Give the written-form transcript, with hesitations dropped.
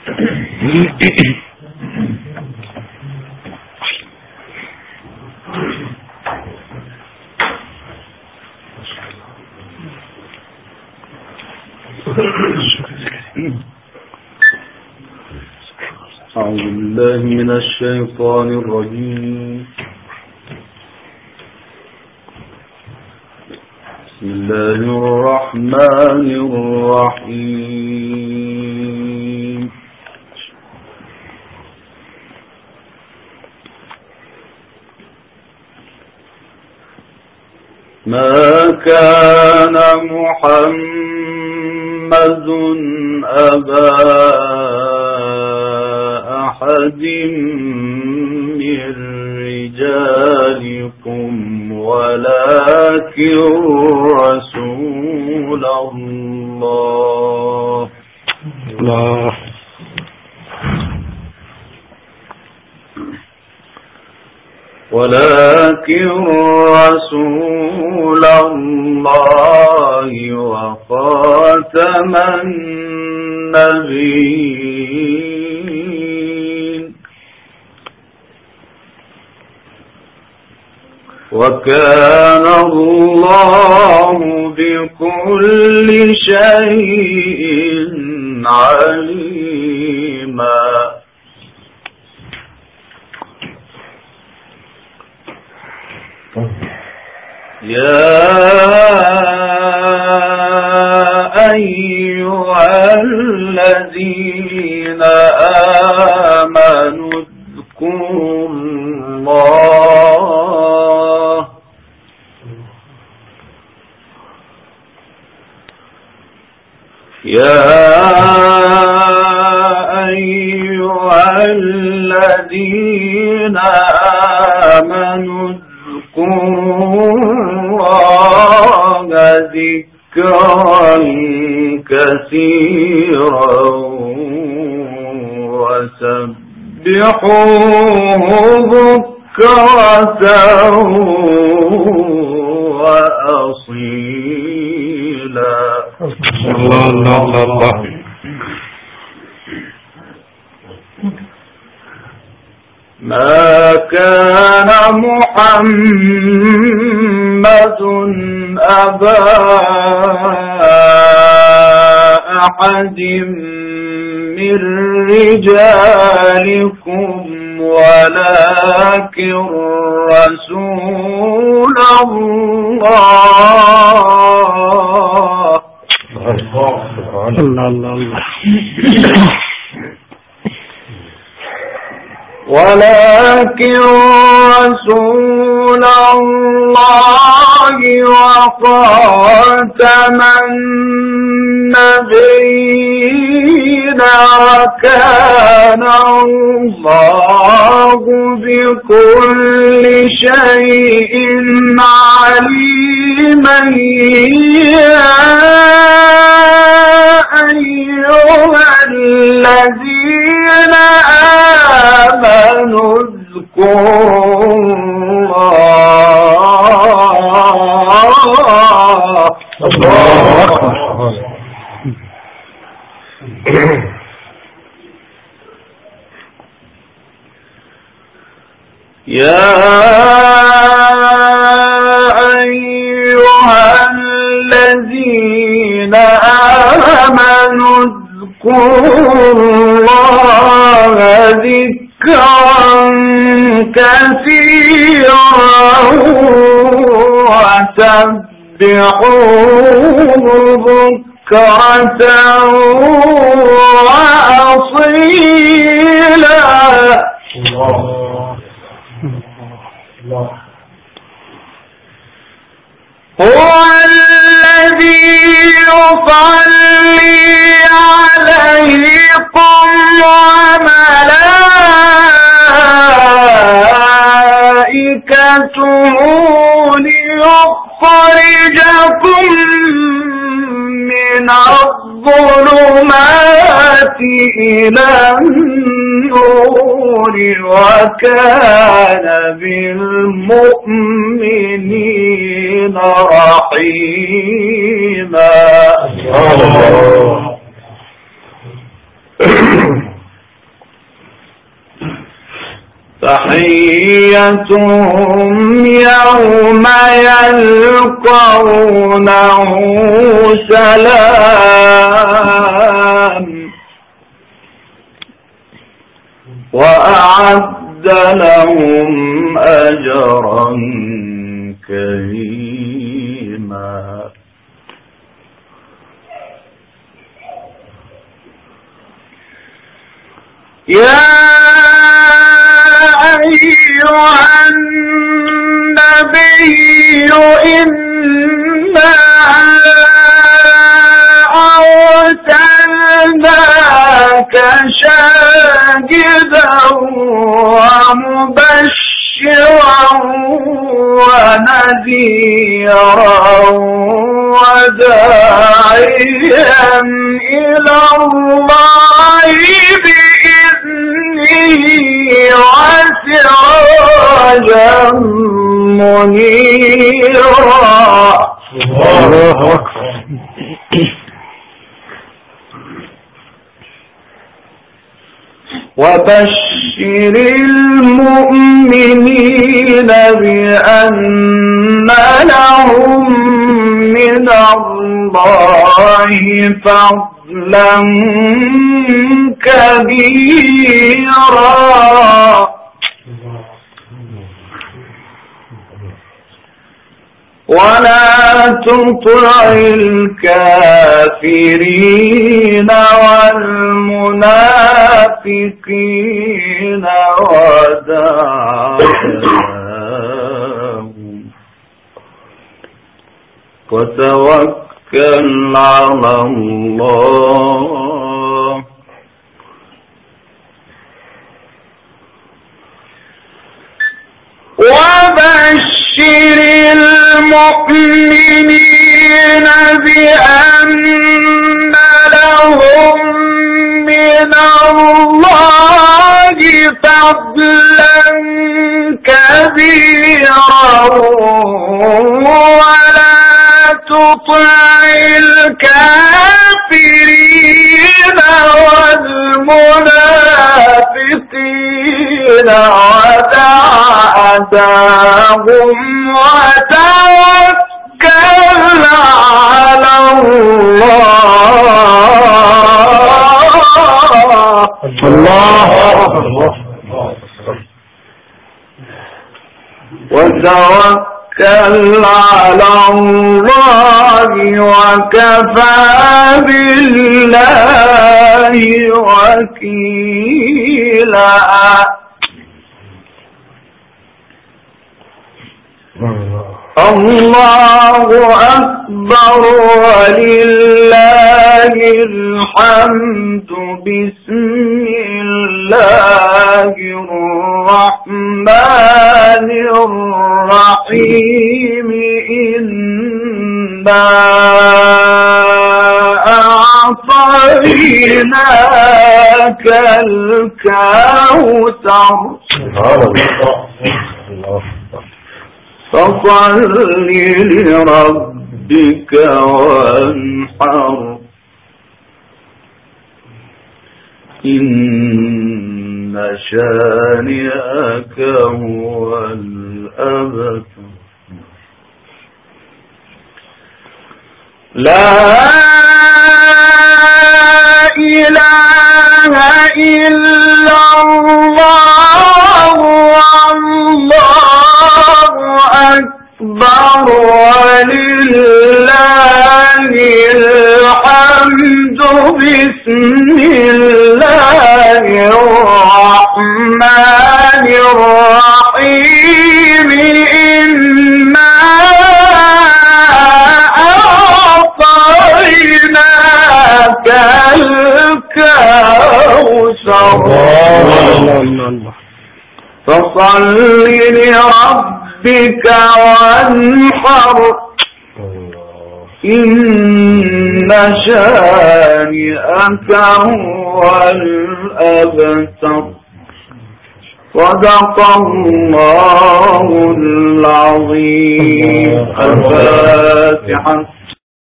أعوذ بالله من الشيطان الرجيم. بسم الله الرحمن الرحيم. ما كان محمد أبا أحد من رجالكم ولكن رسول الله وخاتم النبيين وكان الله بكل شيء عليما. يا أيها الذين آمنوا اذكروا الله ذكرا كثيرا وسبحوه بكرة وأصيلا. الله. ما كان محمد أبا أحد من رجالكم ولكن رسول الله. ولكن رسول الله وخاتم النبيين وكان الله بكل شيء عليما. يا أيها الذين آمنوا اذكروا الله. يا أيها الذين آمنوا اذكروا الله ذكرا كثيرا وسبحوه بكرة وأصيلا. هو الذي يصلي عليكم وملائكته ليخرجكم من الظلمات إلى النور وكان بالمؤمنين رحيما. 100 تحيتهم يوم يلقونه سلام وأعد لهم أجرا كريما. يا أيها النبي إنا أرسلناك شاهدا ومبشرا ونذيرا وداعيا إلى الله بإذنه وسراجا منيرا. الله أكبر. وبشر المؤمنين بأن لهم من الله فضلا كبيرا ولا تطع الكافرين والمنافقين ودعهم وتوكل على الله وبشر المؤمنين بأن لهم من الله فضلا كبيرا ولا تطع الكافرين والمنافقين ودعهم وتوكل على الله. وتوكل على الله وكفى بالله وكيلا. الله أكبر ولله الحمد. بسم الله الرحمن الرحيم. إنا أعطيناك الكوثر فصل لربك وانحر إن شانئك هو الأبتر. لا إله إلا الله والله أكبر ولله الحمد. بسم الله الرحمن الرحيم. إنا أعطيناك الكوثر فصل لربك وانحر إن شانئك هو الأبتر. صدق الله العظيم. الفاتحة.